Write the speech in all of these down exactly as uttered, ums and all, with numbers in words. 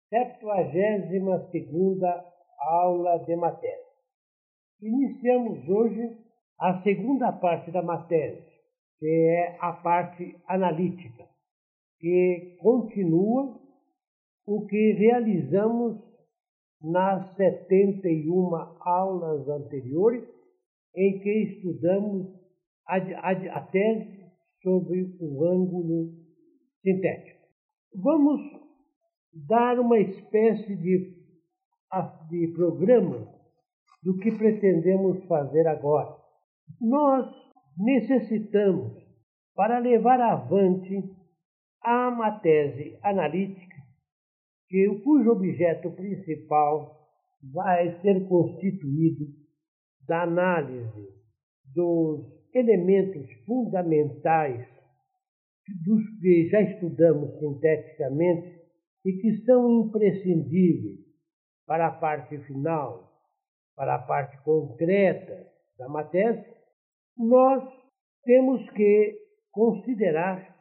septuagésima segunda aula de matéria. Iniciamos hoje a segunda parte da matéria, que é a parte analítica, que continua o que realizamos nas setenta e uma aulas anteriores, em que estudamos a, a, a tese sobre o ângulo sintético. Vamos dar uma espécie de, de programa do que pretendemos fazer agora. Nós necessitamos, para levar avante a uma tese analítica, que, cujo objeto principal vai ser constituído da análise dos elementos fundamentais dos que já estudamos sinteticamente e que são imprescindíveis para a parte final, para a parte concreta da matéria, nós temos que considerar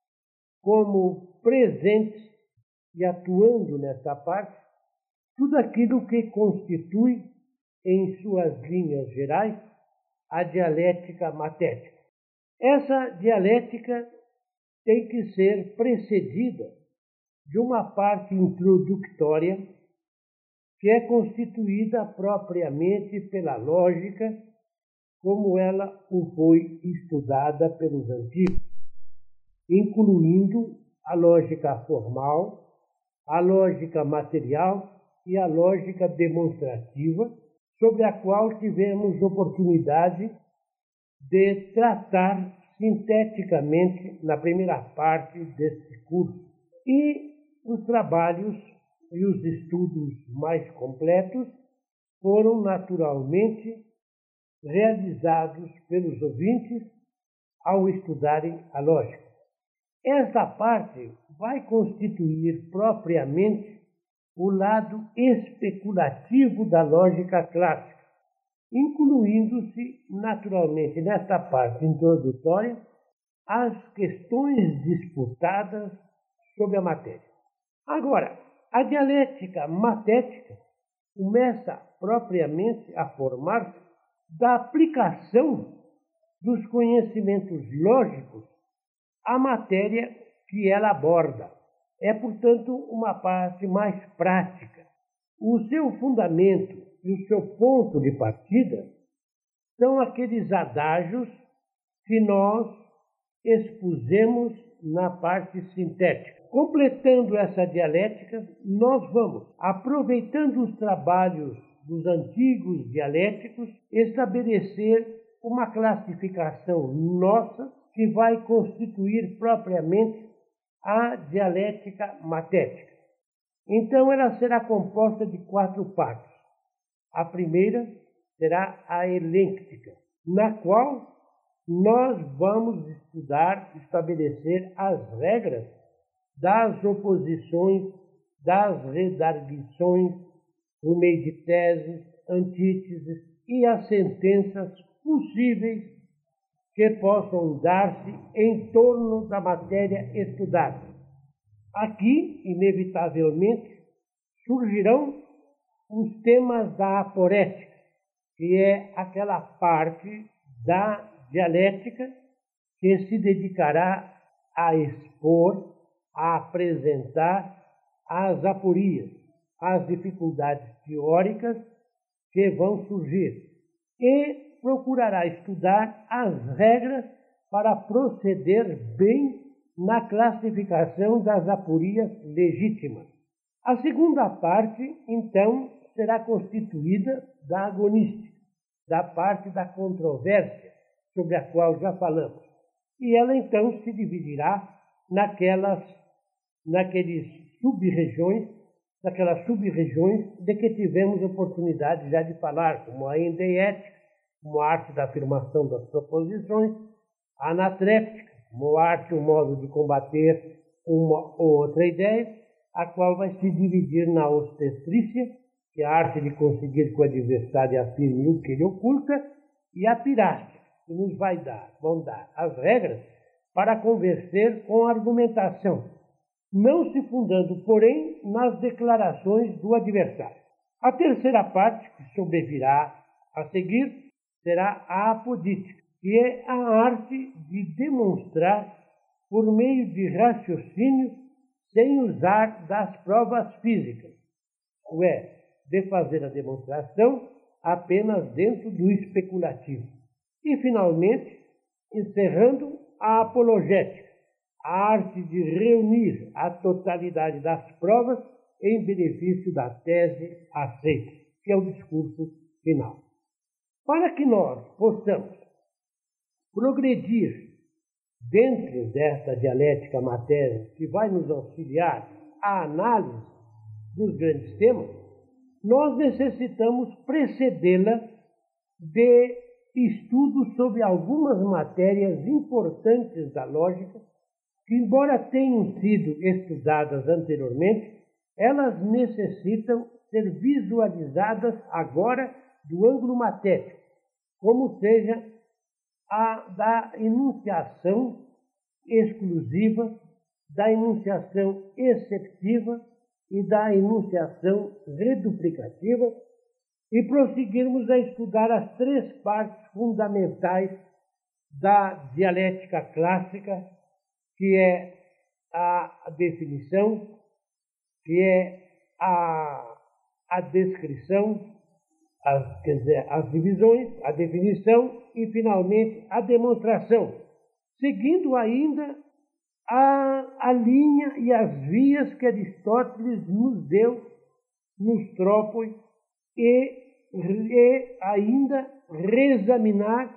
como presente e atuando nessa parte tudo aquilo que constitui, em suas linhas gerais, a dialética matética. Essa dialética tem que ser precedida de uma parte introdutória, que é constituída propriamente pela lógica, como ela o foi estudada pelos antigos, incluindo a lógica formal, a lógica material e a lógica demonstrativa, sobre a qual tivemos oportunidade de tratar sinteticamente na primeira parte deste curso. E os trabalhos e os estudos mais completos foram naturalmente realizados pelos ouvintes ao estudarem a lógica. Esta parte vai constituir propriamente o lado especulativo da lógica clássica, incluindo-se naturalmente nesta parte introdutória as questões disputadas sobre a matéria. Agora, a dialética matética começa propriamente a formar-se da aplicação dos conhecimentos lógicos à matéria que ela aborda. É, portanto, uma parte mais prática. O seu fundamento e o seu ponto de partida são aqueles adágios que nós expusemos na parte sintética. Completando essa dialética, nós vamos, aproveitando os trabalhos dos antigos dialéticos, estabelecer uma classificação nossa que vai constituir propriamente a dialética matética. Então, ela será composta de quatro partes. A primeira será a elênctica, na qual nós vamos estudar, estabelecer as regras das oposições, das redarguições, por meio de teses, antíteses e as sentenças possíveis que possam dar-se em torno da matéria estudada. Aqui, inevitavelmente, surgirão os temas da aporética, que é aquela parte da dialética que se dedicará a expor, a apresentar as aporias, as dificuldades teóricas que vão surgir, e procurará estudar as regras para proceder bem na classificação das aporias legítimas. A segunda parte, então, será constituída da agonística, da parte da controvérsia, sobre a qual já falamos. E ela, então, se dividirá naquelas, naqueles sub-regiões, naquelas sub-regiões de que tivemos oportunidade já de falar, como a endeética, como a arte da afirmação das proposições, a anatréptica, como a arte, o modo de combater uma ou outra ideia, a qual vai se dividir na obstetrícia, que é a arte de conseguir que o adversário afirme o que ele oculta, e a pirástica, que nos vai dar, vão dar as regras para convencer com argumentação, não se fundando, porém, nas declarações do adversário. A terceira parte, que sobrevirá a seguir, será a apodítica, que é a arte de demonstrar por meio de raciocínio sem usar das provas físicas, ou é, de fazer a demonstração apenas dentro do especulativo. E, finalmente, encerrando a apologética, a arte de reunir a totalidade das provas em benefício da tese aceita, que é o discurso final. Para que nós possamos progredir dentro desta dialética matéria que vai nos auxiliar à análise dos grandes temas, nós necessitamos precedê-la de estudos sobre algumas matérias importantes da lógica, que, embora tenham sido estudadas anteriormente, elas necessitam ser visualizadas agora do ângulo matético, como seja a da enunciação exclusiva, da enunciação exceptiva e da enunciação reduplicativa, e prosseguirmos a estudar as três partes fundamentais da dialética clássica, que é a definição, que é a, a descrição, as, quer dizer, as divisões, a definição e, finalmente, a demonstração, seguindo ainda a, a linha e as vias que Aristóteles nos deu nos trópoi e, e ainda reexaminar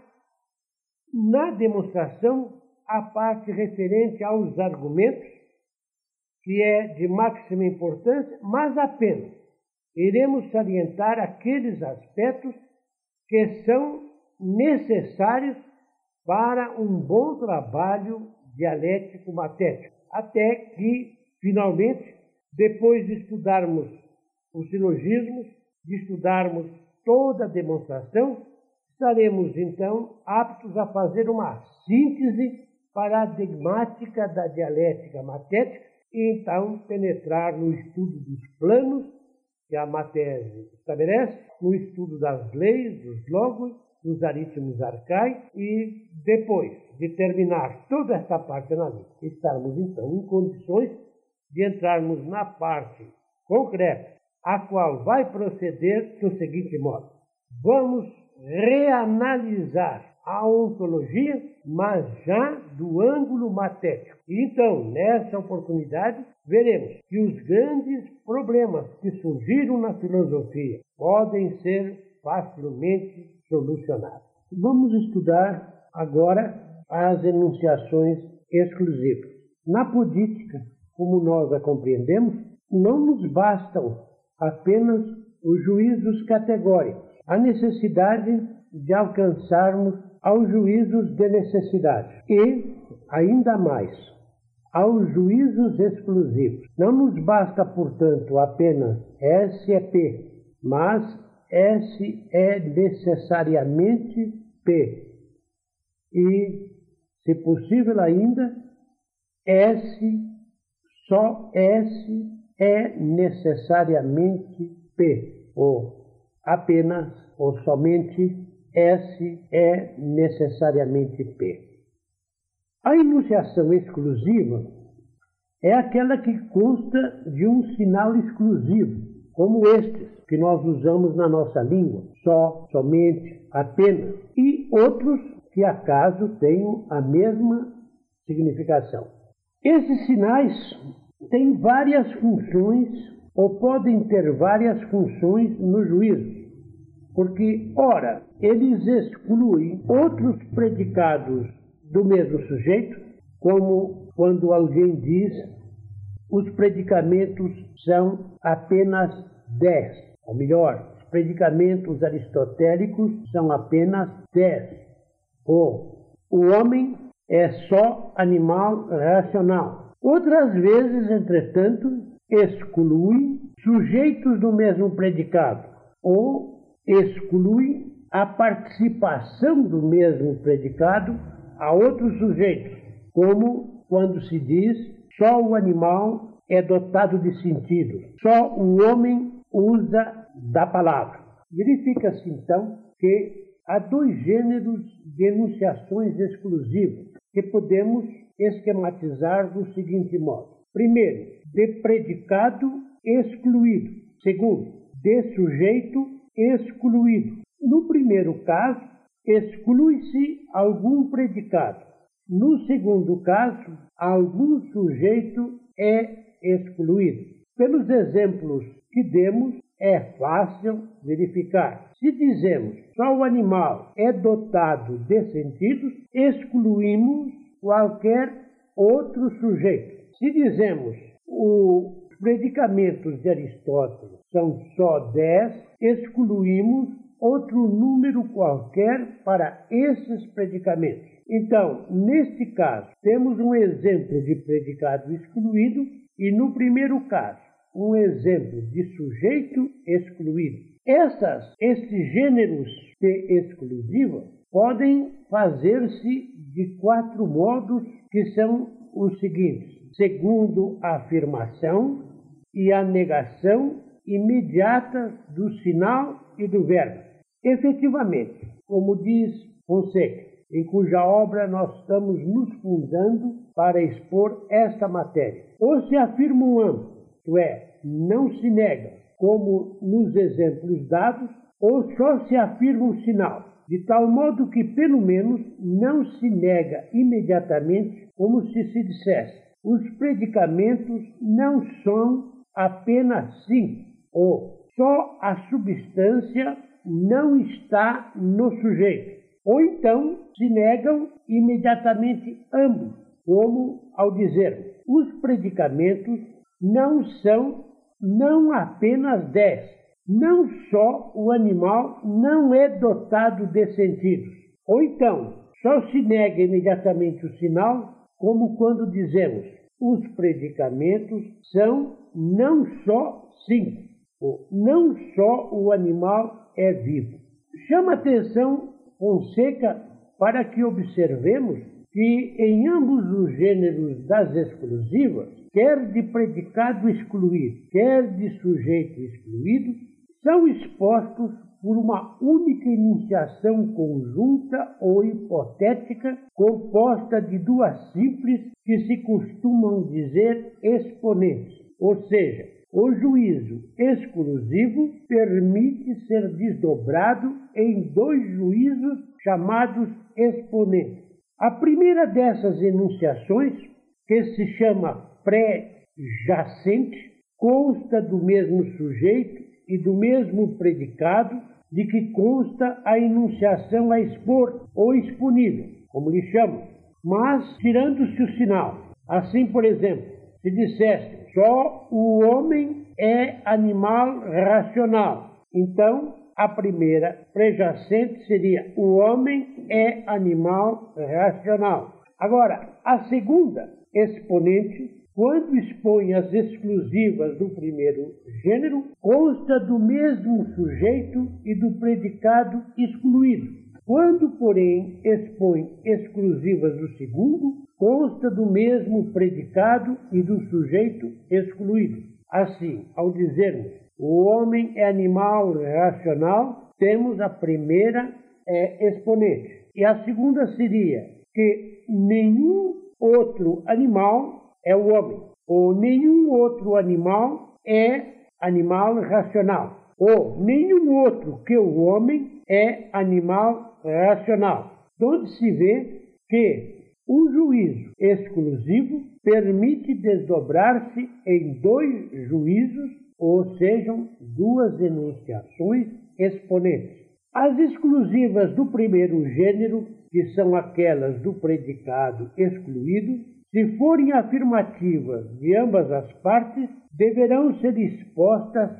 na demonstração a parte referente aos argumentos, que é de máxima importância, mas apenas iremos salientar aqueles aspectos que são necessários para um bom trabalho dialético-matético, até que, finalmente, depois de estudarmos os silogismos, de estudarmos toda a demonstração, estaremos, então, aptos a fazer uma síntese paradigmática da dialética matética e, então, penetrar no estudo dos planos que a matéria estabelece, no estudo das leis, dos logos, dos aritmos arcaicos e, depois de terminar toda esta parte analítica, estarmos, então, em condições de entrarmos na parte concreta, a qual vai proceder do seguinte modo. Vamos reanalisar a ontologia, mas já do ângulo matético. Então, nessa oportunidade, veremos que os grandes problemas que surgiram na filosofia podem ser facilmente solucionados. Vamos estudar agora as enunciações exclusivas. Na podítica, como nós a compreendemos, não nos bastam apenas os juízos categóricos. A necessidade de alcançarmos aos juízos de necessidade e, ainda mais, aos juízos exclusivos. Não nos basta, portanto, apenas S é P, mas S é necessariamente P. E, se possível ainda, S, só S é necessariamente P, ou apenas ou somente S é necessariamente P. A enunciação exclusiva é aquela que consta de um sinal exclusivo, como estes que nós usamos na nossa língua, só, somente, apenas, e outros que acaso tenham a mesma significação. Esses sinais têm várias funções ou podem ter várias funções no juízo, porque, ora, eles excluem outros predicados do mesmo sujeito, como quando alguém diz os predicamentos são apenas dez, ou melhor, os predicamentos aristotélicos são apenas dez, ou o homem é só animal racional. Outras vezes, entretanto, exclui sujeitos do mesmo predicado, ou exclui a participação do mesmo predicado a outros sujeitos, como quando se diz só o animal é dotado de sentidos. Só o homem usa da palavra. Verifica-se, então, que há dois gêneros de enunciações exclusivas que podemos esquematizar do seguinte modo. Primeiro, de predicado excluído. Segundo, de sujeito excluído. No primeiro caso, exclui-se algum predicado. No segundo caso, algum sujeito é excluído. Pelos exemplos que demos, é fácil verificar. Se dizemos só o animal é dotado de sentidos, excluímos qualquer outro sujeito. Se dizemos os predicamentos de Aristóteles são só dez, excluímos outro número qualquer para esses predicamentos. Então, neste caso, temos um exemplo de predicado excluído e, no primeiro caso, um exemplo de sujeito excluído. Essas, esses gêneros de exclusiva podem fazer-se de quatro modos, que são os seguintes: segundo a afirmação e a negação imediata do sinal e do verbo. Efetivamente, como diz Fonseca, em cuja obra nós estamos nos fundando para expor esta matéria, ou se afirma um ambos, isto é, não se nega, como nos exemplos dados, ou só se afirma um sinal, de tal modo que, pelo menos, não se nega imediatamente, como se se dissesse: os predicamentos não são apenas sim, ou só a substância não está no sujeito. Ou então se negam imediatamente ambos, como ao dizer: os predicamentos não são não apenas dez, não só o animal não é dotado de sentidos. Ou então só se nega imediatamente o sinal, como quando dizemos: os predicamentos são não só cinco, ou não só o animal é vivo. Chama atenção Fonseca para que observemos que em ambos os gêneros das exclusivas, quer de predicado excluído, quer de sujeito excluído, são expostos por uma única enunciação conjunta ou hipotética, composta de duas simples que se costumam dizer exponentes. Ou seja, o juízo exclusivo permite ser desdobrado em dois juízos chamados exponentes. A primeira dessas enunciações, que se chama pré-jacente, consta do mesmo sujeito e do mesmo predicado de que consta a enunciação a expor ou exponível, como lhe chamam, mas tirando-se o sinal. Assim, por exemplo, se dissesse só o homem é animal racional, então a primeira pré-jacente seria o homem é animal racional. Agora, a segunda exponente, quando expõe as exclusivas do primeiro gênero, consta do mesmo sujeito e do predicado excluído. Quando, porém, expõe exclusivas do segundo, consta do mesmo predicado e do sujeito excluído. Assim, ao dizermos o homem é animal racional, temos a primeira é, exponente. E a segunda seria que nenhum outro animal é o homem, ou nenhum outro animal é animal racional, ou nenhum outro que o homem é animal racional. Onde se vê que o juízo exclusivo permite desdobrar-se em dois juízos, ou sejam, duas enunciações exponentes. As exclusivas do primeiro gênero, que são aquelas do predicado excluído, se forem afirmativas de ambas as partes, deverão ser expostas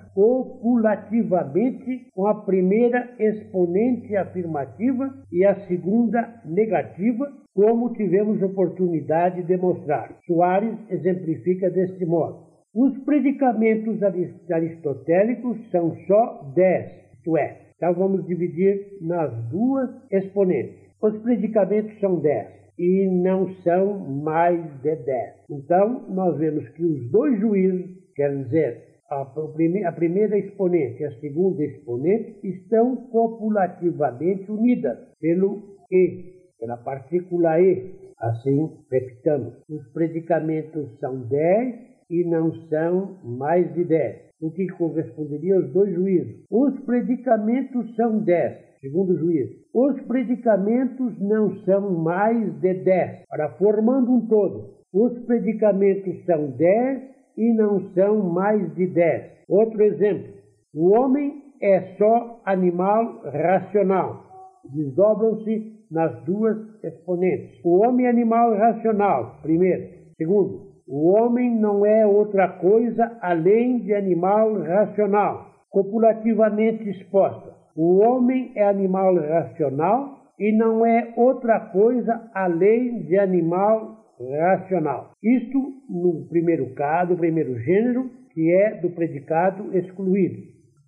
copulativamente com a primeira exponente afirmativa e a segunda negativa, como tivemos oportunidade de mostrar. Soares exemplifica deste modo. Os predicamentos aristotélicos são só dez, isto é, então vamos dividir nas duas exponentes. Os predicamentos são dez. e não são mais de dez. Então, nós vemos que os dois juízos, quer dizer, a primeira exponente e a segunda exponente, estão copulativamente unidas pelo E, pela partícula E. Assim, repitamos, os predicamentos são dez e não são mais de dez. O que corresponderia aos dois juízos. Os predicamentos são dez, segundo juízo. Os predicamentos não são mais de dez, para formando um todo. Os predicamentos são dez e não são mais de dez. Outro exemplo. O homem é só animal racional. Desdobram-se nas duas exponentes. O homem é animal racional, primeiro. Segundo, o homem não é outra coisa além de animal racional, copulativamente exposta. O homem é animal racional e não é outra coisa além de animal racional. Isto no primeiro caso, no primeiro gênero, que é do predicado excluído.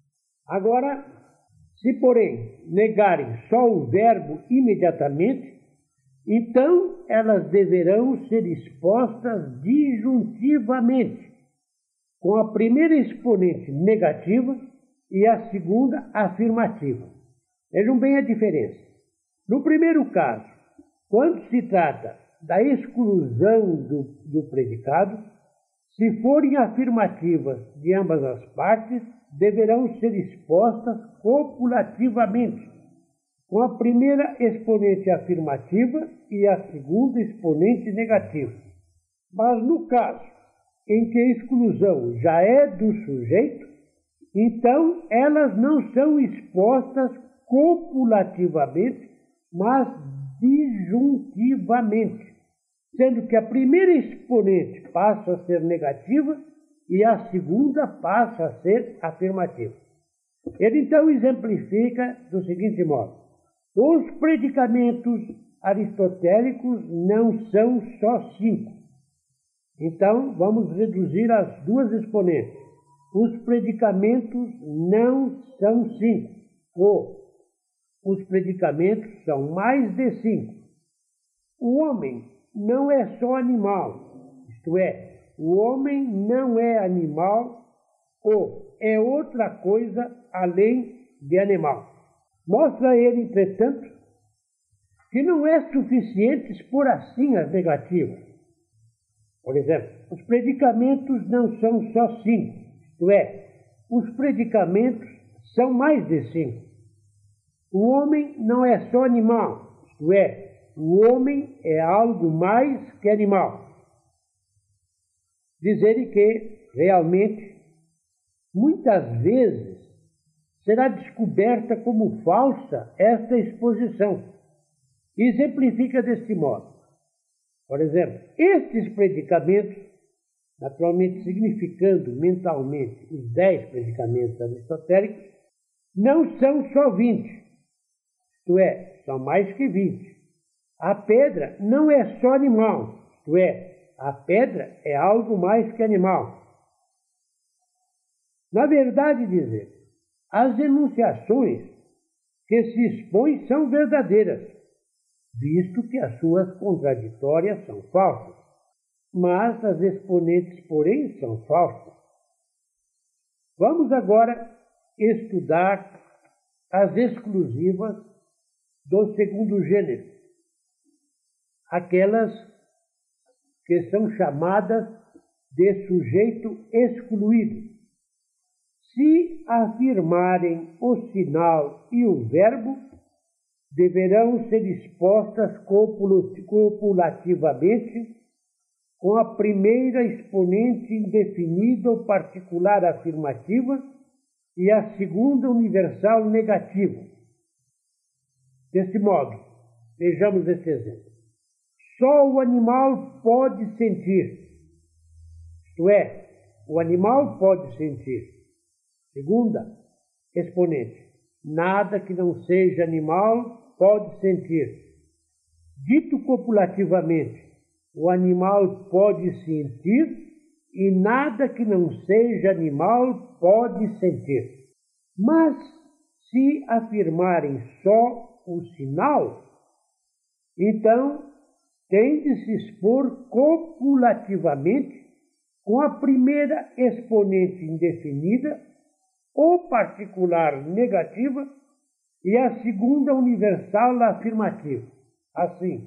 Agora, se porém negarem só o verbo imediatamente, então elas deverão ser expostas disjuntivamente, com a primeira exponente negativa e a segunda afirmativa. Vejam bem a diferença. No primeiro caso, quando se trata da exclusão do, do predicado, se forem afirmativas de ambas as partes, deverão ser expostas copulativamente, com a primeira exponente afirmativa e a segunda exponente negativa. Mas no caso em que a exclusão já é do sujeito, então elas não são expostas copulativamente, mas disjuntivamente, sendo que a primeira exponente passa a ser negativa e a segunda passa a ser afirmativa. Ele então exemplifica do seguinte modo: os predicamentos aristotélicos não são só cinco. Então, vamos reduzir as duas exponentes. Os predicamentos não são cinco, ou os predicamentos são mais de cinco. O homem não é só animal, isto é, o homem não é animal ou é outra coisa além de animal. Mostra ele, entretanto, que não é suficiente expor assim as negativas. Por exemplo, os predicamentos não são só cinco, isto é, os predicamentos são mais de cinco. O homem não é só animal, isto é, o homem é algo mais que animal. Diz ele que, realmente, muitas vezes será descoberta como falsa esta exposição. E exemplifica deste modo. Por exemplo, estes predicamentos, naturalmente significando mentalmente os dez predicamentos aristotélicos, não são só vinte, isto é, são mais que vinte. A pedra não é só animal, isto é, a pedra é algo mais que animal. Na verdade, dizer, as enunciações que se expõem são verdadeiras, visto que as suas contraditórias são falsas, mas as exponentes, porém, são falsas. Vamos agora estudar as exclusivas do segundo gênero, aquelas que são chamadas de sujeito excluído. Se afirmarem o sinal e o verbo, deverão ser expostas copulativamente com a primeira exponente indefinida ou particular afirmativa e a segunda universal negativa. Deste modo, vejamos este exemplo. Só o animal pode sentir, isto é, o animal pode sentir. Segunda exponente, nada que não seja animal pode sentir. Dito copulativamente, o animal pode sentir e nada que não seja animal pode sentir. Mas, se afirmarem só o sinal, então tem de se expor copulativamente com a primeira exponente indefinida ou particular negativa e a segunda universal afirmativa. Assim,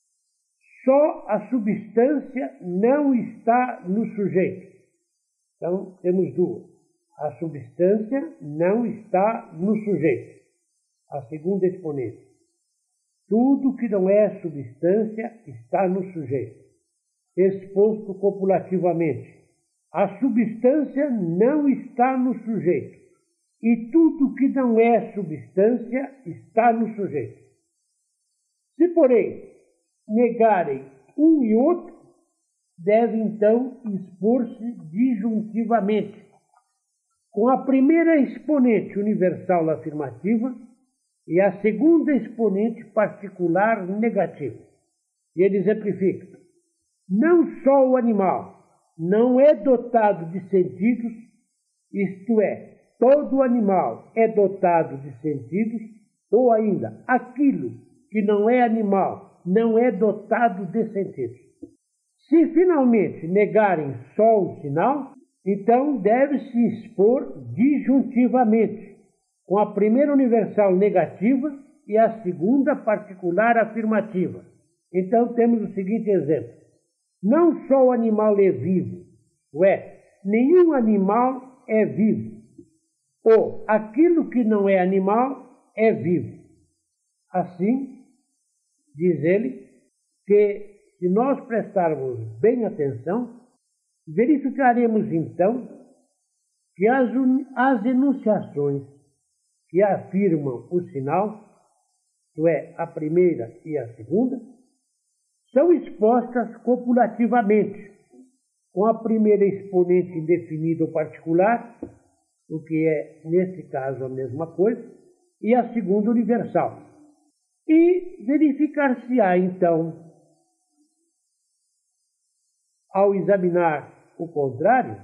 só a substância não está no sujeito. Então, temos duas. A substância não está no sujeito. A segunda exponente. Tudo que não é substância está no sujeito. Exposto copulativamente. A substância não está no sujeito. E tudo que não é substância está no sujeito. Se, porém, negarem um e outro, deve então expor-se disjuntivamente, com a primeira exponente universal afirmativa e a segunda exponente particular negativa. E ele exemplifica: não só o animal não é dotado de sentidos, isto é, todo animal é dotado de sentidos, ou ainda, aquilo que não é animal não é dotado de sentidos. Se finalmente negarem só o sinal, então deve-se expor disjuntivamente, com a primeira universal negativa e a segunda particular afirmativa. Então temos o seguinte exemplo: não só o animal é vivo, ué, nenhum animal é vivo, ou aquilo que não é animal é vivo. Assim, diz ele, que se nós prestarmos bem atenção, verificaremos então que as, as enunciações que afirmam o sinal, isto é, a primeira e a segunda, são expostas copulativamente, com a primeira exponente indefinida ou particular, o que é, nesse caso, a mesma coisa, e a segunda universal. E verificar-se-á, então, ao examinar o contrário,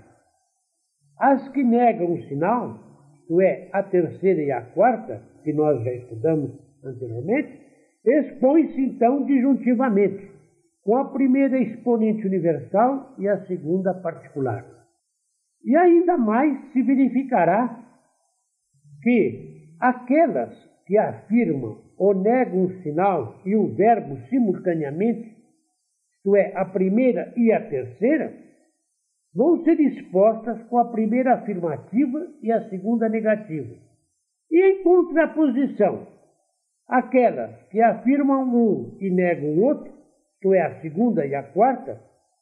as que negam o sinal, isto é, a terceira e a quarta, que nós já estudamos anteriormente, expõem-se então disjuntivamente, com a primeira exponente universal e a segunda particular. E ainda mais se verificará que aquelas que afirmam ou negam o sinal e o verbo simultaneamente, isto é, a primeira e a terceira, vão ser expostas com a primeira afirmativa e a segunda negativa. E em contraposição, aquelas que afirmam um e negam o outro, isto é, a segunda e a quarta,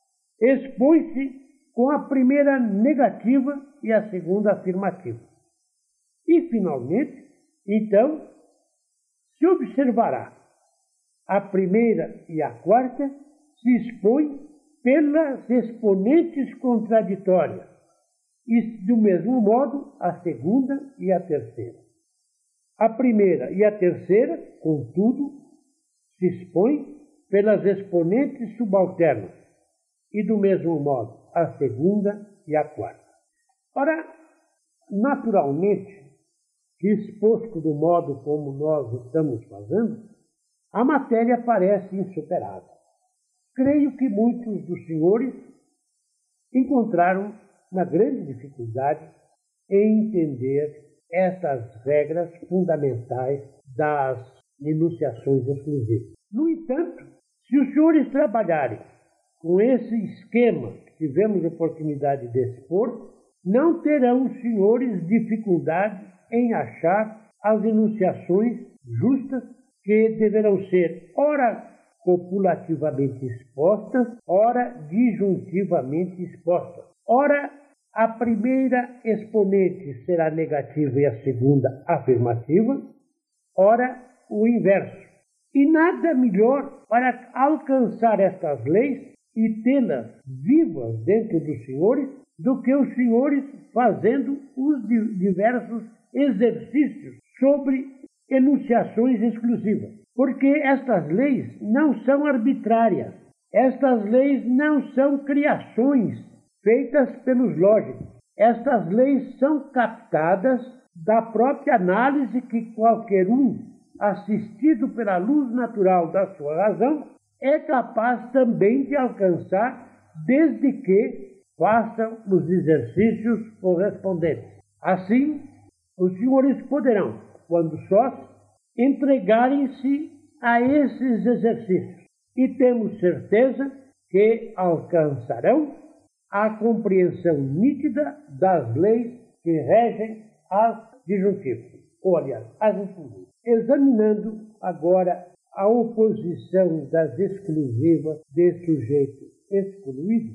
expõe-se com a primeira negativa e a segunda afirmativa. E, finalmente, então, se observará a primeira e a quarta se expõem pelas exponentes contraditórias, e, do mesmo modo, a segunda e a terceira. A primeira e a terceira, contudo, se expõem pelas exponentes subalternas, e, do mesmo modo, a segunda e a quarta. Ora, naturalmente, exposto do modo como nós estamos fazendo, a matéria parece insuperável. Creio que muitos dos senhores encontraram uma grande dificuldade em entender essas regras fundamentais das enunciações exclusivas. No entanto, se os senhores trabalharem com esse esquema que tivemos a oportunidade de expor, não terão os senhores dificuldade em achar as enunciações justas que deverão ser ora copulativamente expostas, ora disjuntivamente expostas. Ora, a primeira exponente será negativa e a segunda afirmativa, ora, o inverso. E nada melhor para alcançar estas leis e tê-las vivas dentro dos senhores do que os senhores fazendo os diversos exercícios sobre enunciações exclusivas. Porque estas leis não são arbitrárias. Estas leis não são criações feitas pelos lógicos. Estas leis são captadas da própria análise que qualquer um, assistido pela luz natural da sua razão, é capaz também de alcançar, desde que façam os exercícios correspondentes. Assim, os senhores poderão, quando sós, entregarem-se a esses exercícios e temos certeza que alcançarão a compreensão nítida das leis que regem as disjuntivas, ou aliás, as exclusivas. Examinando agora a oposição das exclusivas de sujeito excluído,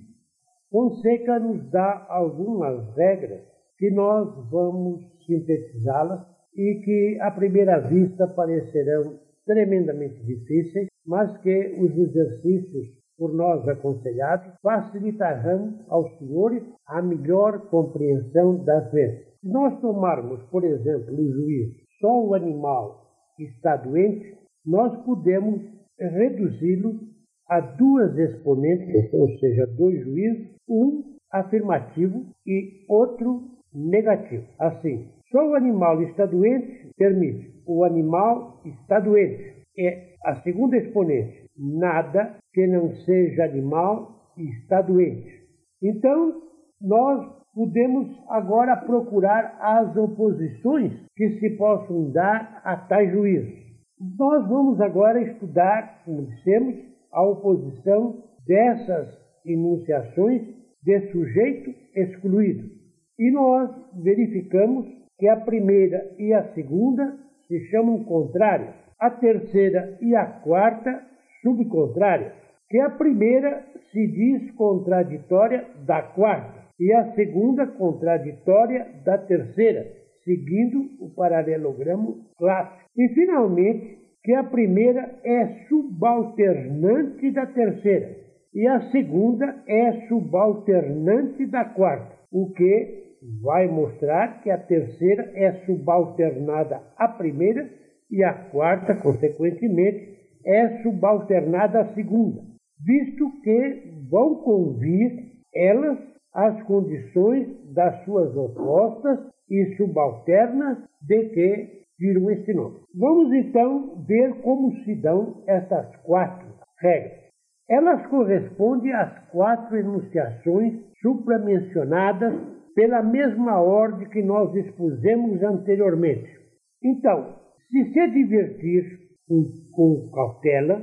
Fonseca nos dá algumas regras que nós vamos sintetizá-las e que, à primeira vista, parecerão tremendamente difíceis, mas que os exercícios por nós aconselhados facilitarão aos senhores a melhor compreensão das leis. Se nós tomarmos, por exemplo, o juízo, só o animal está doente, nós podemos reduzi-lo a duas exponentes, ou seja, dois juízos, um afirmativo e outro negativo. Assim, só o animal está doente, permite, o animal está doente. É a segunda exponente, nada que não seja animal está doente. Então, nós podemos agora procurar as oposições que se possam dar a tais juízos. Nós vamos agora estudar, como dissemos, a oposição dessas enunciações de sujeito excluído. E nós verificamos que a primeira e a segunda se chamam contrárias, a terceira e a quarta subcontrárias, que a primeira se diz contraditória da quarta e a segunda contraditória da terceira, seguindo o paralelogramo clássico. E, finalmente, que a primeira é subalternante da terceira e a segunda é subalternante da quarta, o que vai mostrar que a terceira é subalternada à primeira e a quarta, consequentemente, é subalternada à segunda, visto que vão convir elas às condições das suas opostas e subalternas de que tiram este nome. Vamos então ver como se dão essas quatro regras. Elas correspondem às quatro enunciações supramencionadas pela mesma ordem que nós expusemos anteriormente. Então, se se divertir com, com cautela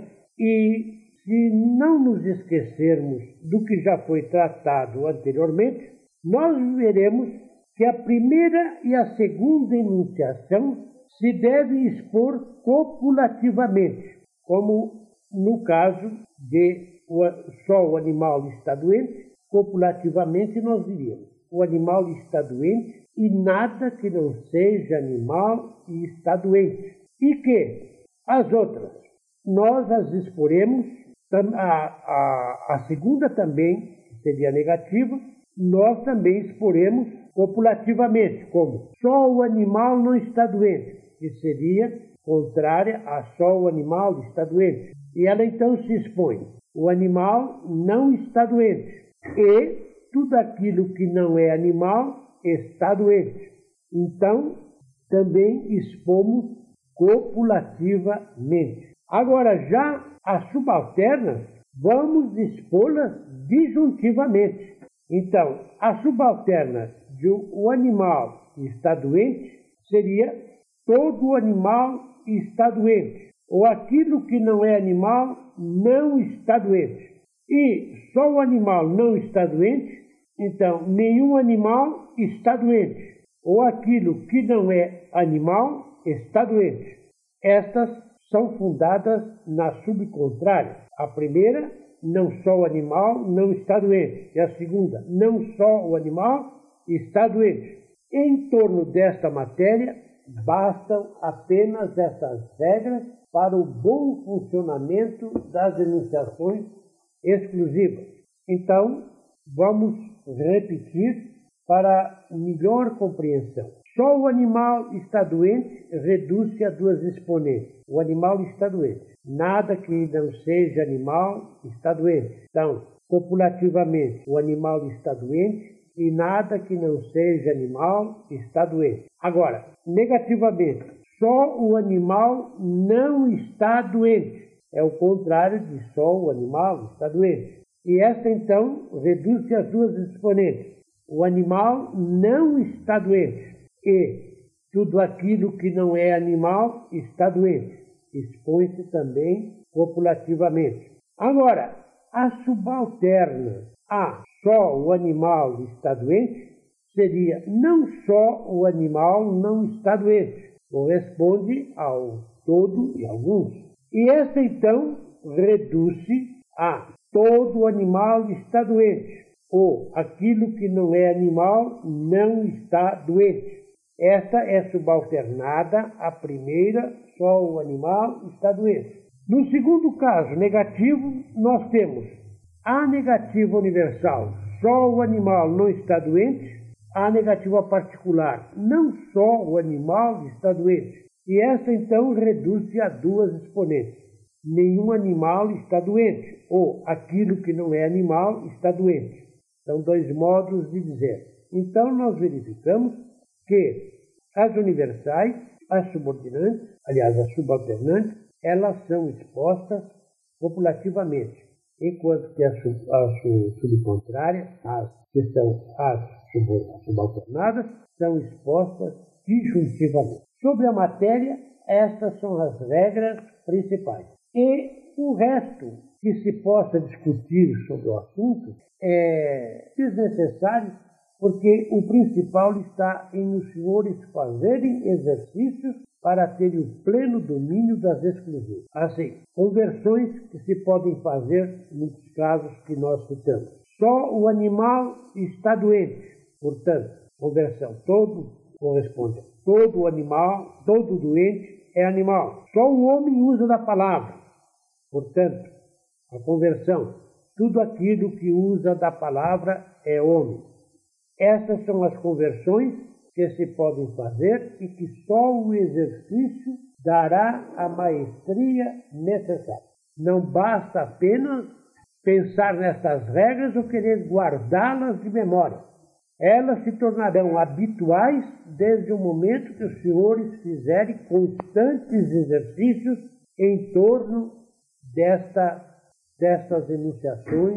e se não nos esquecermos do que já foi tratado anteriormente, nós veremos que a primeira e a segunda enunciação se deve expor copulativamente, como no caso de só o animal está doente, copulativamente nós diríamos, o animal está doente e nada que não seja animal está doente. E que as outras, nós as exporemos, a, a, a segunda também, seria negativa, nós também exporemos copulativamente, como só o animal não está doente, que seria contrária a só o animal está doente. E ela então se expõe, o animal não está doente e tudo aquilo que não é animal está doente. Então, também expomos copulativamente. Agora, já as subalternas, vamos expô-las disjuntivamente. Então, a subalterna de o animal está doente seria todo o animal está doente, ou aquilo que não é animal não está doente. E só o animal não está doente, então nenhum animal está doente, ou aquilo que não é animal está doente. Estas são fundadas na subcontrária. A primeira, não só o animal não está doente. E a segunda, não só o animal está doente. Em torno desta matéria, bastam apenas essas regras para o bom funcionamento das enunciações exclusivas. Então, vamos repetir para melhor compreensão. Só o animal está doente reduz-se a duas exponentes. O animal está doente. Nada que não seja animal está doente. Então, copulativamente, o animal está doente e nada que não seja animal está doente. Agora, negativamente, só o animal não está doente. é o contrário de só o animal está doente. E esta, então, reduz-se às duas exponentes. O animal não está doente e tudo aquilo que não é animal está doente. Expõe-se também copulativamente. Agora, a subalterna a só o animal está doente seria não só o animal não está doente, corresponde ao todo e alguns. E essa, então, reduz-se a todo animal está doente, ou aquilo que não é animal não está doente. Esta é subalternada à primeira, só o animal está doente. No segundo caso, negativo, nós temos a negativa universal, só o animal não está doente, a negativa particular, não só o animal está doente. E essa, então, reduz-se a duas exponentes. Nenhum animal está doente, ou aquilo que não é animal está doente. São dois modos de dizer. Então, nós verificamos que as universais, as subordinantes, aliás, as subalternantes, elas são expostas copulativamente, enquanto que as, as subcontrárias, as que são as subalternadas, são expostas disjuntivamente. Sobre a matéria, estas são as regras principais. E o resto que se possa discutir sobre o assunto é desnecessário, porque o principal está em os senhores fazerem exercícios para terem o pleno domínio das exclusões. Assim, conversões que se podem fazer nos casos que nós citamos. Só o animal está doente, portanto, conversão todo corresponde a todo o animal, todo doente é animal. Só o homem usa da palavra, portanto, a conversão, tudo aquilo que usa da palavra é homem. Essas são as conversões que se podem fazer e que só o exercício dará a maestria necessária. Não basta apenas pensar nestas regras ou querer guardá-las de memória. Elas se tornarão habituais desde o momento que os senhores fizerem constantes exercícios em torno desta, destas enunciações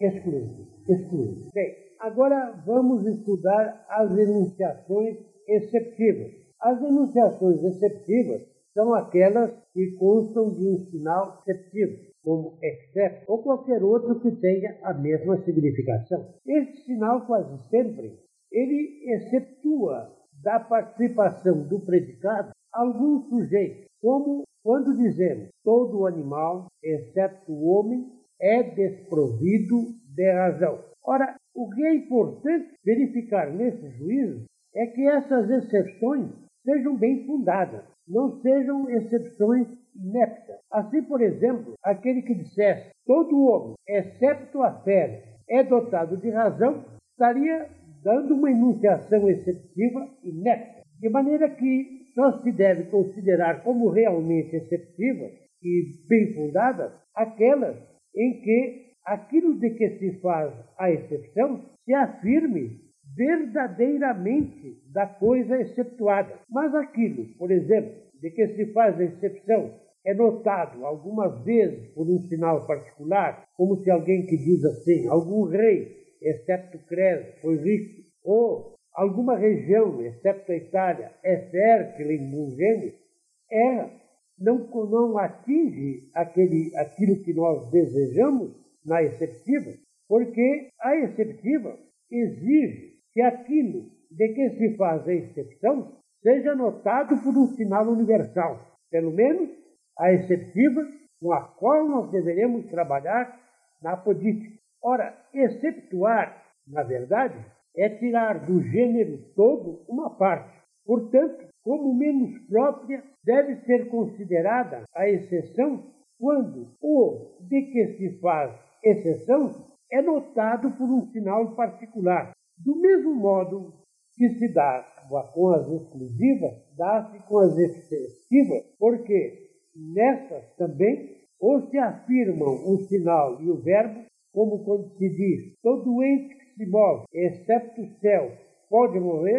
excluídas. Bem, agora vamos estudar as enunciações exceptivas. As enunciações exceptivas são aquelas que constam de um sinal exceptivo, como except ou qualquer outro que tenha a mesma significação. Este sinal quase sempre ele exceptua da participação do predicado algum sujeito, como quando dizemos todo animal, exceto o homem, é desprovido de razão. Ora, o que é importante verificar nesse juízo é que essas exceções sejam bem fundadas, não sejam exceções ineptas. Assim, por exemplo, aquele que dissesse todo homem, excepto a fera, é dotado de razão, estaria dando uma enunciação exceptiva inepta, de maneira que só se deve considerar como realmente exceptivas e bem fundadas aquelas em que aquilo de que se faz a exceção se afirme verdadeiramente da coisa exceptuada. Mas aquilo, por exemplo, de que se faz a excepção é notado algumas vezes por um sinal particular, como se alguém que diz assim, algum rei, excepto Creso, foi rico, ou alguma região, excepto a Itália, é fértil em bom gênero, é, não, não atinge aquele, aquilo que nós desejamos na exceptiva, porque a exceptiva exige que aquilo de que se faz a excepção seja notado por um sinal universal, pelo menos a exceptiva com a qual nós deveremos trabalhar na apodítica. Ora, exceptuar, na verdade, é tirar do gênero todo uma parte. Portanto, como menos própria, deve ser considerada a exceção quando o de que se faz exceção é notado por um sinal particular. Do mesmo modo que se dá com as exclusivas, dá-se com as exceptivas, porque nessas também ou se afirmam o sinal e o verbo, como quando se diz todo ente que se move, excepto o céu, pode morrer,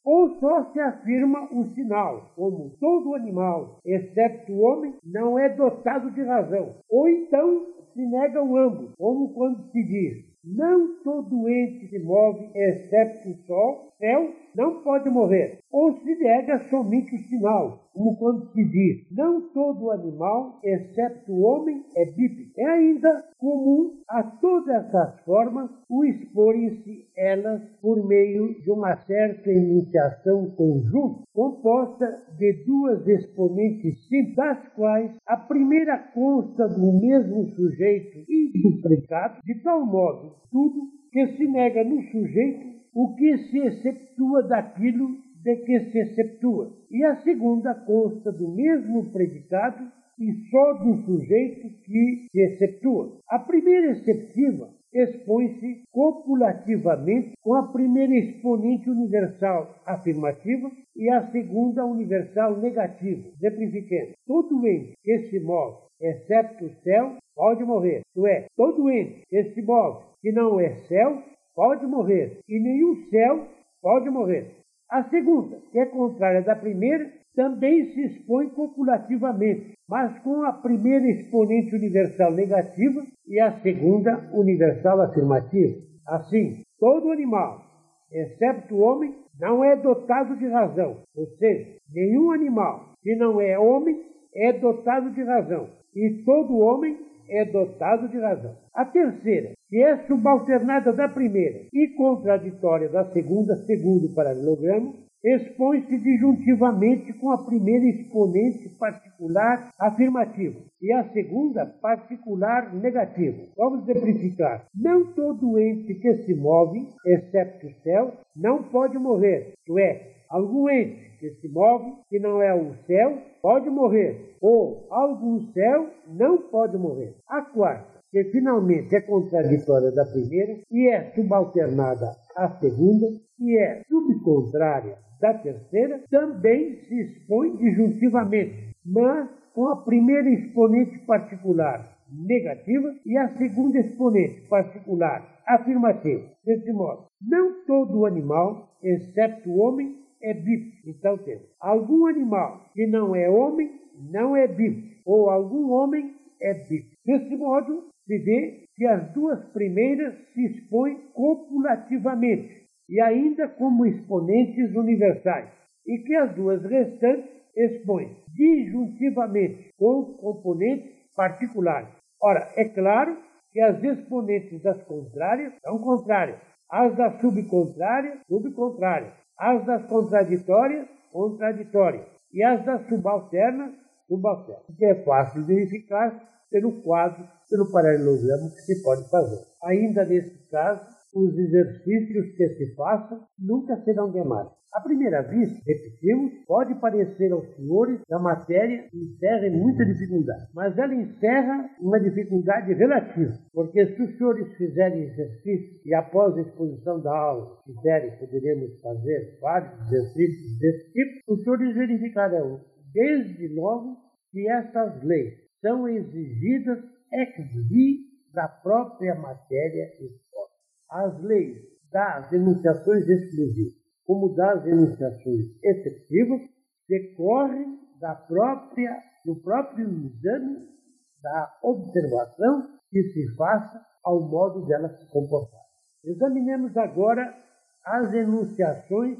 Ou só se afirma um sinal, como todo animal, excepto o homem, não é dotado de razão. Ou então se negam ambos, como quando se diz: não todo ente se move, excepto o sol, céu, não pode morrer. Ou se nega somente o sinal, como quando se diz: não todo animal, excepto o homem, é bípede. É ainda comum a todas essas formas o exporem-se elas por meio de uma certa enunciação conjunta, composta de duas exponentes simples, das quais a primeira consta do mesmo sujeito e do predicado, de tal modo tudo que se nega no sujeito o que se exceptua daquilo de que se exceptua. E a segunda consta do mesmo predicado e só do sujeito que se exceptua. A primeira exceptiva expõe-se copulativamente com a primeira exponente universal afirmativa e a segunda universal negativa. Exemplifiquemos: todo ente que se move, excepto o céu, pode morrer. Isto é, todo ente que se move, que não é céu, pode morrer, e nenhum céu pode morrer. A segunda, que é contrária da primeira, também se expõe copulativamente, mas com a primeira exponente universal negativa e a segunda universal afirmativa. Assim, todo animal, excepto o homem, não é dotado de razão, ou seja, nenhum animal que não é homem é dotado de razão, e todo homem é dotado de razão. A terceira, que é subalternada da primeira e contraditória da segunda, segundo o paralelogramo, expõe-se disjuntivamente com a primeira exponente particular afirmativa e a segunda particular negativa. Vamos exemplificar: não todo ente que se move, excepto o céu, não pode morrer. Isto é, algum ente que se move, que não é o céu, pode morrer, ou algum céu não pode morrer. A quarta, que finalmente é contraditória da primeira e é subalternada à segunda e é subcontrária da terceira, também se expõe disjuntivamente, mas com a primeira exponente particular negativa e a segunda exponente particular afirmativa. Desse modo, não todo animal, excepto o homem, é bípede. Então temos: algum animal que não é homem não é bípede, ou algum homem é bípede. Desse modo, se vê que as duas primeiras se expõem copulativamente e ainda como exponentes universais, e que as duas restantes expõem disjuntivamente com componentes particulares. Ora, é claro que as exponentes das contrárias são contrárias, as das subcontrárias, subcontrárias, as das contraditórias, contraditórias, e as das subalternas, subalternas. O que é fácil verificar pelo quadro, pelo paralelogramo que se pode fazer. Ainda nesse caso, os exercícios que se façam nunca serão demais. À primeira vista, repetimos, pode parecer aos senhores que a matéria encerra em muita dificuldade, mas ela encerra uma dificuldade relativa, porque se os senhores fizerem exercício e após a exposição da aula quiserem, poderemos fazer vários exercícios desse tipo, os senhores verificarão, desde logo, que essas leis são exigidas ex vi da própria matéria exposta. As leis das enunciações exclusivas, como das enunciações exceptivas, decorrem da própria, do próprio exame da observação que se faça ao modo dela se comportar. Examinemos agora as enunciações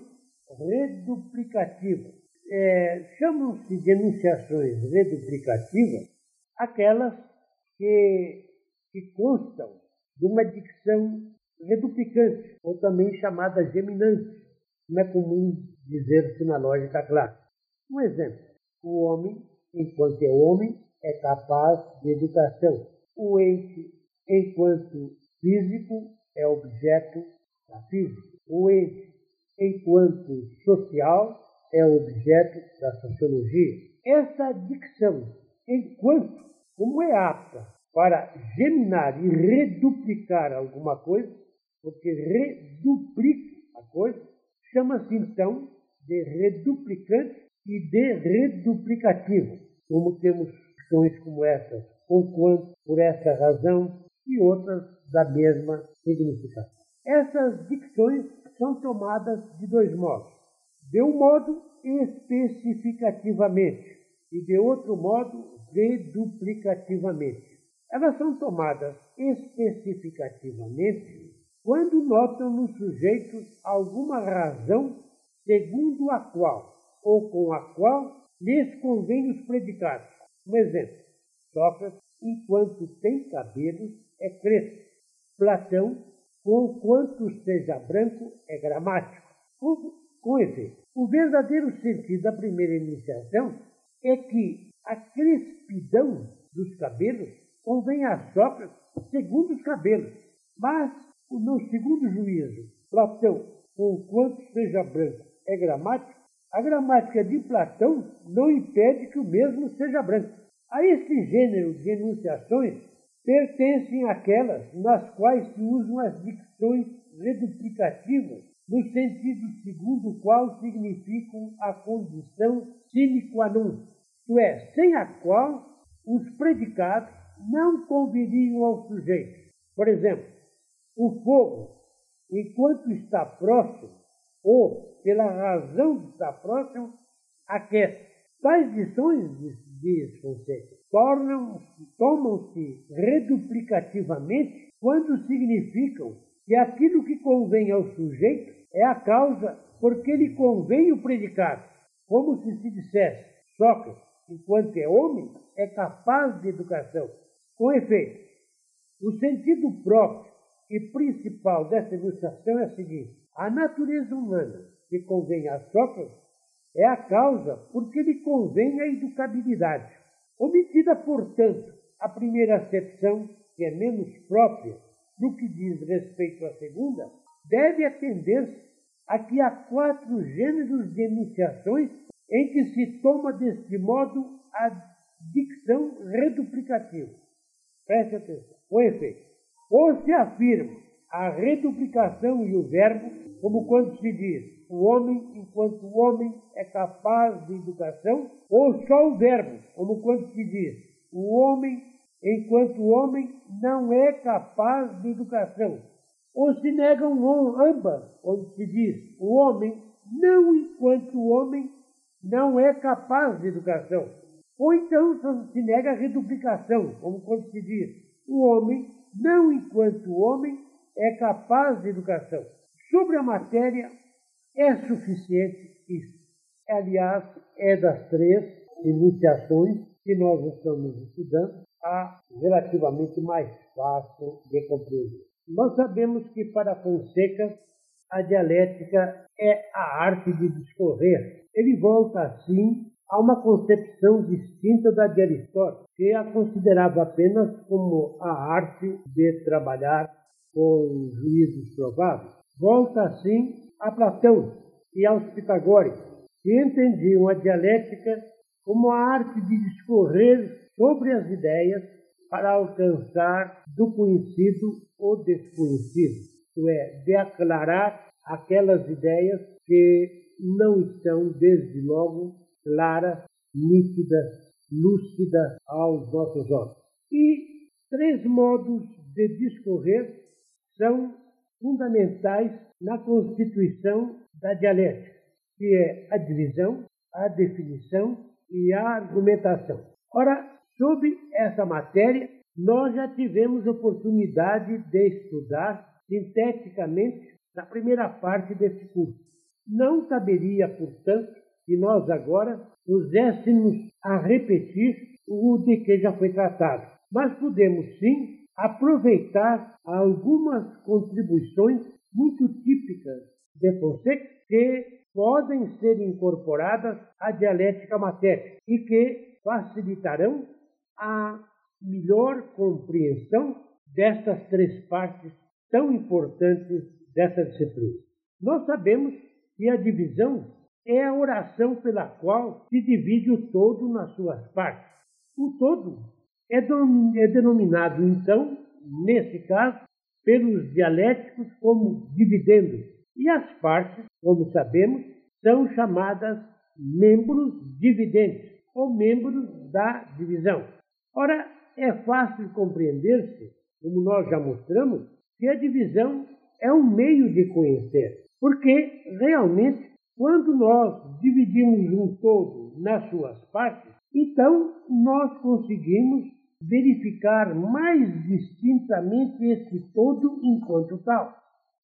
reduplicativas. É, chamam-se de enunciações reduplicativas aquelas que, que constam de uma dicção reduplicante, ou também chamada geminante, como é comum dizer-se na lógica clássica. Um exemplo: o homem, enquanto é homem, é capaz de educação. O ente, enquanto físico, é objeto da física. O ente, enquanto social, é objeto da sociologia. Essa dicção, enquanto, como é apta para geminar e reduplicar alguma coisa, porque reduplica a coisa, chama-se então de reduplicante e de reduplicativo, como temos questões como essas, conquanto, por essa razão e outras da mesma significação. Essas dicções são tomadas de dois modos. De um modo, especificativamente, e de outro modo, reduplicativamente. Elas são tomadas especificativamente quando notam nos sujeitos alguma razão segundo a qual ou com a qual lhes convém os predicados. Um exemplo: Sócrates, enquanto tem cabelos, é crespo. Platão, conquanto seja branco, é gramático. Com, com efeito, o verdadeiro sentido da primeira enunciação é que a crespidão dos cabelos convém a Sócrates segundo os cabelos, mas, no segundo juízo, Platão, conquanto seja branco, é gramático, a gramática de Platão não impede que o mesmo seja branco. A este gênero de enunciações pertencem aquelas nas quais se usam as dicções reduplicativas, no sentido segundo o qual significam a condição sine qua non, isto é, sem a qual os predicados não conviriam ao sujeito. Por exemplo, o fogo, enquanto está próximo, ou pela razão de estar próximo, aquece. Tais lições, diz Fonseca, tomam-se reduplicativamente quando significam que aquilo que convém ao sujeito é a causa porque lhe convém o predicado, como se se dissesse: Sócrates, enquanto é homem, é capaz de educação. Com efeito, o sentido próprio e principal dessa enunciação é o seguinte: a natureza humana que convém a Sócrates é a causa porque lhe convém a educabilidade. Omitida, portanto, a primeira acepção, que é menos própria do que diz respeito à segunda, deve atender-se a que há quatro gêneros de enunciações em que se toma deste modo a dicção reduplicativa. Preste atenção. Com efeito, ou se afirma a reduplicação e o verbo, como quando se diz o homem, enquanto o homem é capaz de educação, ou só o verbo, como quando se diz o homem, enquanto o homem não é capaz de educação. Ou se negam ambas, quando se diz o homem, não enquanto o homem não é capaz de educação. Ou então se nega a reduplicação, como quando se diz o homem, não enquanto o homem é capaz de educação. Sobre a matéria, é suficiente isso. Aliás, é das três enunciações que nós estamos estudando a relativamente mais fácil de compreender. Nós sabemos que para Fonseca a dialética é a arte de discorrer. Ele volta, assim, a uma concepção distinta da de Aristóteles, que a considerava apenas como a arte de trabalhar com juízos prováveis. Volta, assim, a Platão e aos pitagóricos, que entendiam a dialética como a arte de discorrer sobre as ideias para alcançar do conhecido o desconhecido, isto é, de aclarar aquelas ideias que não estão, desde logo, claras, nítidas, lúcidas aos nossos olhos. E três modos de discorrer são fundamentais na constituição da dialética, que é a divisão, a definição e a argumentação. Ora, sobre essa matéria, nós já tivemos oportunidade de estudar sinteticamente na primeira parte desse curso. Não caberia, portanto, que nós agora puséssemos a repetir o de que já foi tratado, mas podemos sim aproveitar algumas contribuições muito típicas de Fonseca que podem ser incorporadas à dialética matéria e que facilitarão a melhor compreensão destas três partes tão importantes dessa disciplina. Nós sabemos que a divisão é a oração pela qual se divide o todo nas suas partes. O todo é denominado, então, nesse caso, pelos dialéticos como dividendos, e as partes, como sabemos, são chamadas membros dividentes, ou membros da divisão. Ora, é fácil compreender-se, como nós já mostramos, que a divisão é um meio de conhecer, porque realmente Quando nós dividimos um todo nas suas partes, então nós conseguimos verificar mais distintamente esse todo enquanto tal.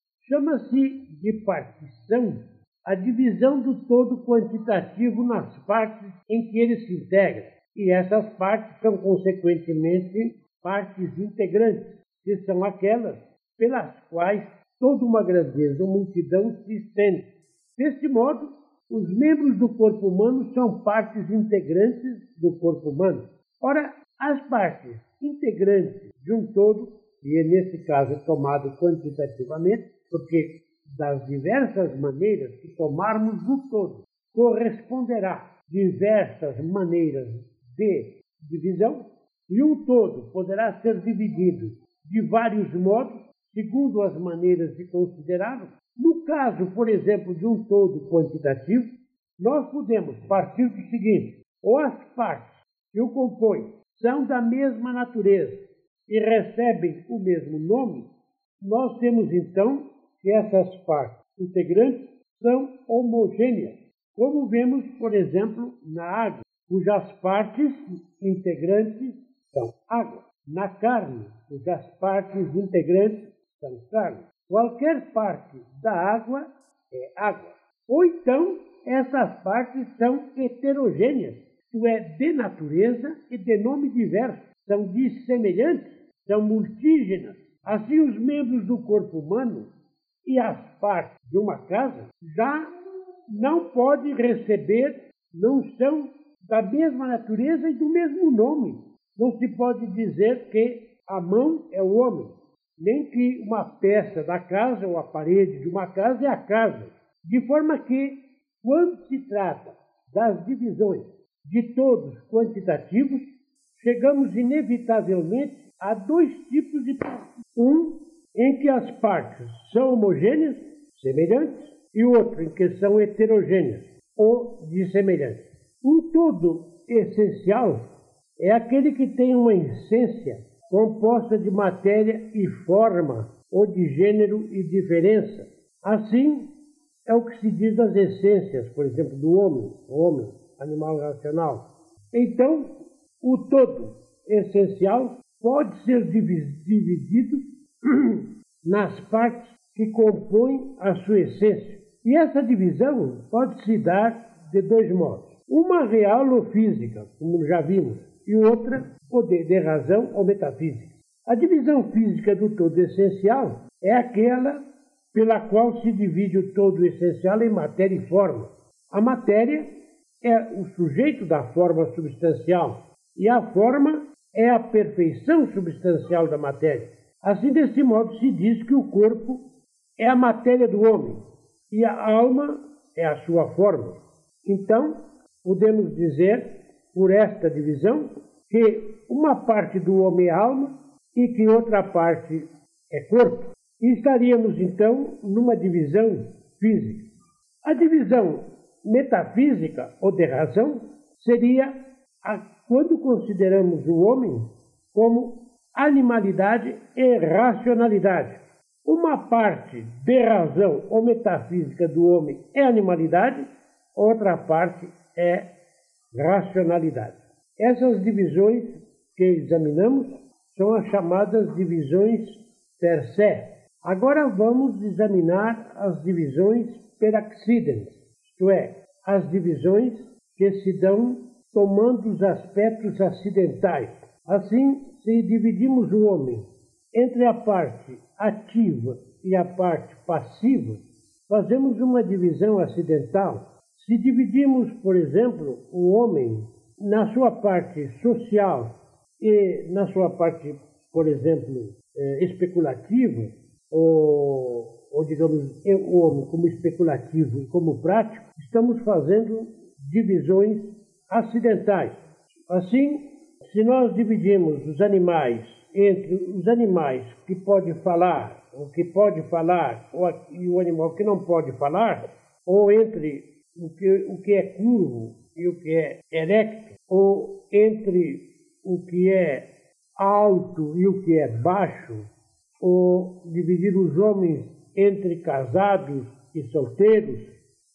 Chama-se de partição a divisão do todo quantitativo nas partes em que ele se integra. E essas partes são, consequentemente, partes integrantes, que são aquelas pelas quais toda uma grandeza ou multidão se estende. Deste modo, os membros do corpo humano são partes integrantes do corpo humano. Ora, as partes integrantes de um todo, e nesse caso é tomado quantitativamente, porque das diversas maneiras que tomarmos do todo, corresponderá diversas maneiras de divisão, e um todo poderá ser dividido de vários modos, segundo as maneiras de considerá-lo. No caso, por exemplo, de um todo quantitativo, nós podemos partir do seguinte: ou as partes que o compõem são da mesma natureza e recebem o mesmo nome, nós temos então que essas partes integrantes são homogêneas, como vemos, por exemplo, na água, cujas partes integrantes são água, na carne, cujas partes integrantes são carne. Qualquer parte da água é água. Ou então, essas partes são heterogêneas, isto é, de natureza e de nome diverso, são dissemelhantes, são multígenas. Assim, os membros do corpo humano e as partes de uma casa já não podem receber, não são da mesma natureza e do mesmo nome. Não se pode dizer que a mão é o homem, nem que uma peça da casa ou a parede de uma casa é a casa. De forma que, quando se trata das divisões de todos quantitativos, chegamos inevitavelmente a dois tipos de partes. Um em que as partes são homogêneas, semelhantes, e outro em que são heterogêneas ou dissemelhantes. Um todo essencial é aquele que tem uma essência composta de matéria e forma, ou de gênero e diferença. Assim, é o que se diz das essências, por exemplo, do homem, o homem, animal racional. Então, o todo essencial pode ser dividido nas partes que compõem a sua essência. E essa divisão pode se dar de dois modos. Uma real ou física, como já vimos, e outra poder de razão ou metafísica. A divisão física do todo essencial é aquela pela qual se divide o todo essencial em matéria e forma. A matéria é o sujeito da forma substancial e a forma é a perfeição substancial da matéria. Assim, desse modo, se diz que o corpo é a matéria do homem e a alma é a sua forma. Então, podemos dizer, por esta divisão, que uma parte do homem é alma e que outra parte é corpo. E estaríamos, então, numa divisão física. A divisão metafísica, ou de razão, seria a, quando consideramos o homem como animalidade e racionalidade. Uma parte de razão ou metafísica do homem é animalidade, outra parte é racionalidade. Essas divisões que examinamos são as chamadas divisões per se. Agora vamos examinar as divisões per accidens, isto é, as divisões que se dão tomando os aspectos acidentais. Assim, se dividimos o homem entre a parte ativa e a parte passiva, fazemos uma divisão acidental. Se dividimos, por exemplo, o homem na sua parte social e na sua parte, por exemplo, especulativa, ou, ou digamos, o homem como especulativo e como prático, estamos fazendo divisões acidentais. Assim, se nós dividimos os animais entre os animais que podem falar, o que pode falar, e o animal que não pode falar, ou entre o que, o que é curvo e o que é erecto, ou entre o que é alto e o que é baixo, ou dividir os homens entre casados e solteiros,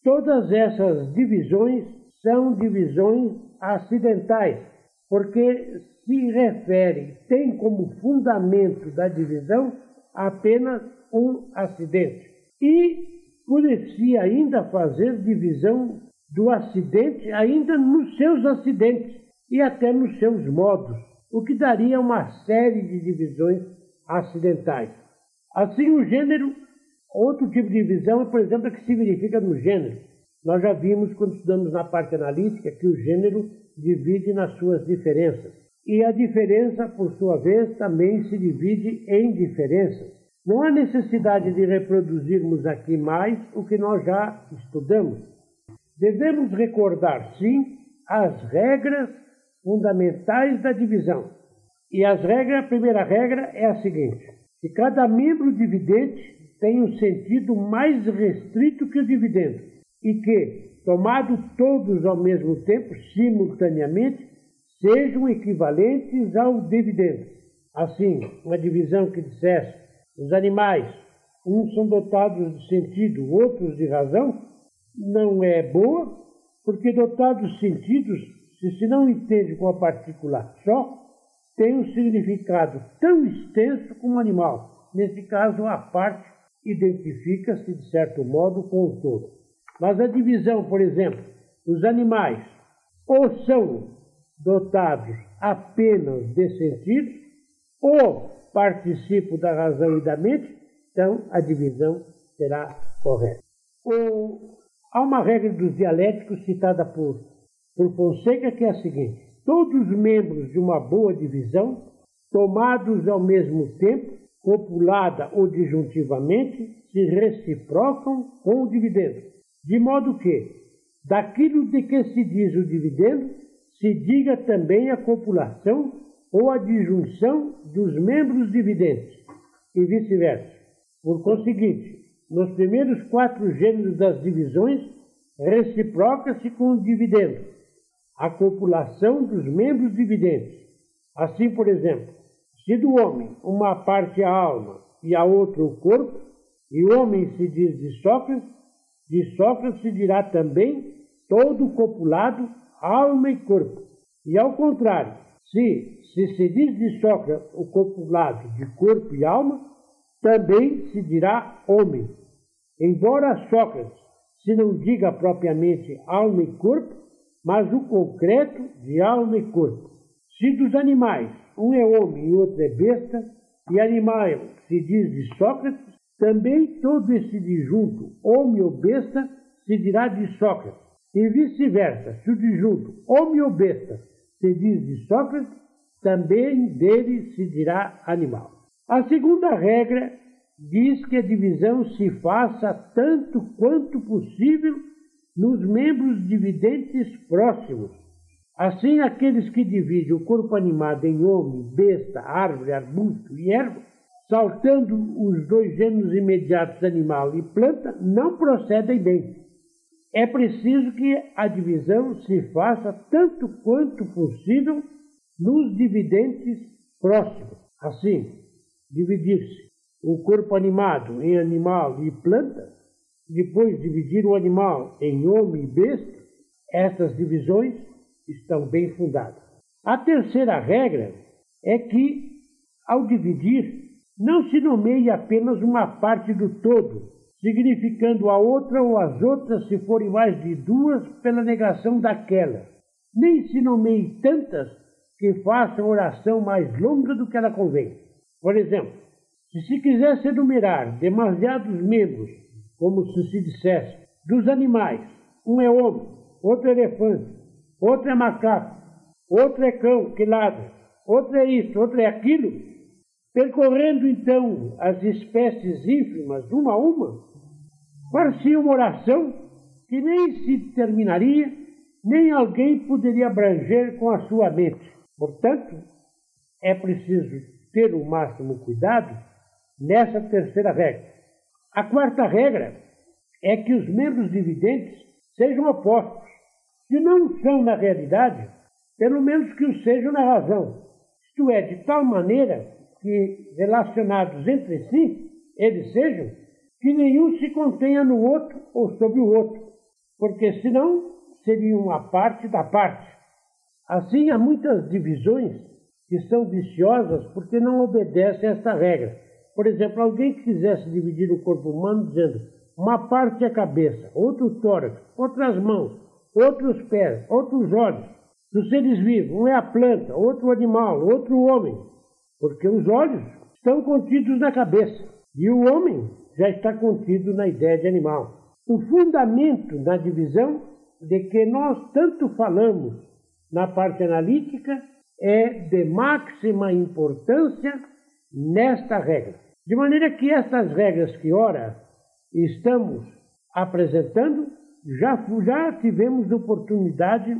Todas essas divisões são divisões acidentais, porque se refere, tem como fundamento da divisão apenas um acidente. E por-se ainda fazer divisão do acidente ainda nos seus acidentes e até nos seus modos, o que daria uma série de divisões acidentais. Assim, o gênero, outro tipo de divisão é, por exemplo, a que se verifica no gênero. Nós já vimos, quando estudamos na parte analítica, que o gênero divide nas suas diferenças. E a diferença, por sua vez, também se divide em diferenças. Não há necessidade de reproduzirmos aqui mais o que nós já estudamos. Devemos recordar, sim, as regras fundamentais da divisão. E as regras, a primeira regra é a seguinte: que cada membro dividente tem um sentido mais restrito que o dividendo, e que, tomado todos ao mesmo tempo, simultaneamente, sejam equivalentes ao dividendo. Assim, uma divisão que dissesse: os animais, uns são dotados de sentido, outros de razão, não é boa, porque dotados de sentidos, se se não entende com a partícula só, tem um significado tão extenso como o animal. Nesse caso, a parte identifica-se, de certo modo, com o todo. Mas a divisão, por exemplo, os animais ou são dotados apenas de sentidos, ou participam da razão e da mente, então a divisão será correta. O, há uma regra dos dialéticos citada por, por Fonseca que é a seguinte: todos os membros de uma boa divisão, tomados ao mesmo tempo, copulada ou disjuntivamente, se reciprocam com o dividendo, de modo que, daquilo de que se diz o dividendo, se diga também a copulação ou a disjunção dos membros dividentes, e vice-versa. Por conseguinte, nos primeiros quatro gêneros das divisões, reciproca-se com o dividendo, a copulação dos membros dividentes. Assim, por exemplo, se do homem uma parte é a alma e a outra o corpo, e o homem se diz de Sócrates, de Sócrates se dirá também todo copulado, alma e corpo. E ao contrário, se se, se diz de Sócrates o copulado de corpo e alma, também se dirá homem. Embora Sócrates se não diga propriamente alma e corpo, mas o concreto de alma e corpo. Se dos animais um é homem e outro é besta, e animal se diz de Sócrates, também todo esse disjunto, homem ou besta, se dirá de Sócrates. E vice-versa, se o disjunto homem ou besta se diz de Sócrates, também dele se dirá animal. A segunda regra diz que a divisão se faça tanto quanto possível nos membros dividentes próximos. Assim, aqueles que dividem o corpo animado em homem, besta, árvore, arbusto e erva, saltando os dois gêneros imediatos animal e planta, não procedem bem. É preciso que a divisão se faça tanto quanto possível nos dividentes próximos. Assim, dividir-se o corpo animado em animal e planta, depois dividir o animal em homem e besta, essas divisões estão bem fundadas. A terceira regra é que, ao dividir, não se nomeie apenas uma parte do todo, significando a outra ou as outras, se forem mais de duas, pela negação daquela. Nem se nomeie tantas que façam oração mais longa do que ela convém. Por exemplo, se se quisesse enumerar demasiados membros, como se se dissesse, dos animais, um é homem, outro é elefante, outro é macaco, outro é cão que ladra, outro é isso, outro é aquilo, percorrendo então as espécies ínfimas uma a uma, far-se uma oração que nem se terminaria, nem alguém poderia abranger com a sua mente. Portanto, é preciso ter o máximo cuidado nessa terceira regra. A quarta regra é que os membros dividentes sejam opostos. Se não são na realidade, pelo menos que o sejam na razão. Isto é, de tal maneira que, relacionados entre si, eles sejam, que nenhum se contenha no outro ou sobre o outro. porque senão seria uma parte da parte. Assim, há muitas divisões que são viciosas porque não obedecem a esta regra. Por exemplo, alguém que quisesse dividir o corpo humano dizendo uma parte é a cabeça, outro o tórax, outras mãos, outros pés, outros olhos. Dos seres vivos, um é a planta, outro o animal, outro o homem, porque os olhos estão contidos na cabeça e o homem já está contido na ideia de animal. O fundamento na divisão de que nós tanto falamos na parte analítica é de máxima importância nesta regra. De maneira que essas regras que ora estamos apresentando, já, já tivemos oportunidade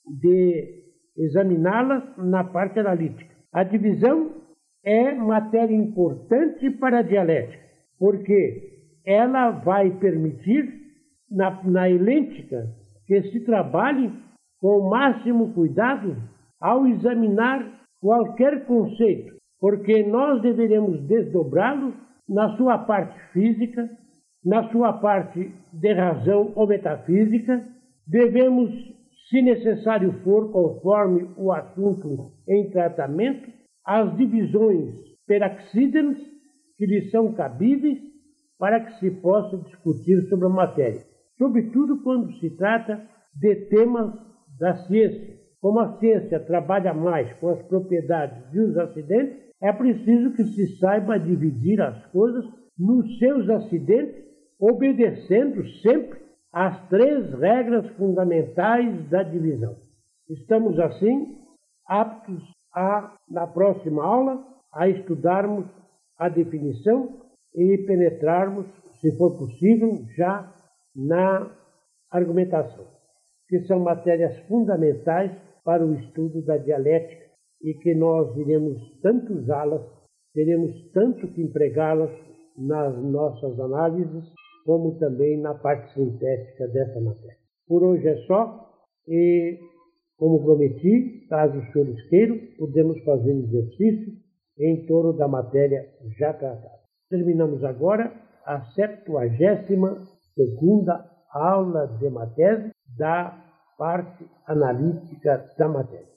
de examiná-las na parte analítica. A divisão é matéria importante para a dialética, porque ela vai permitir, na, na elêntica, que se trabalhe com o máximo cuidado ao examinar qualquer conceito, porque nós deveremos desdobrá-lo na sua parte física, na sua parte de razão ou metafísica, devemos, se necessário for, conforme o assunto em tratamento, as divisões peraxídenas que lhe são cabíveis para que se possa discutir sobre a matéria, sobretudo quando se trata de temas da ciência. Como a ciência trabalha mais com as propriedades e os acidentes, é preciso que se saiba dividir as coisas nos seus acidentes, obedecendo sempre às três regras fundamentais da divisão. Estamos, assim, aptos a, na próxima aula, a estudarmos a definição e penetrarmos, se for possível, já na argumentação, que são matérias fundamentais para o estudo da dialética e que nós iremos tanto usá-las, teremos tanto que empregá-las nas nossas análises, como também na parte sintética dessa matéria. Por hoje é só, e como prometi, caso os senhores queiram, podemos fazer exercício em torno da matéria já tratada. Terminamos agora a septuagésima segunda aula de matéria da parte analítica da matéria.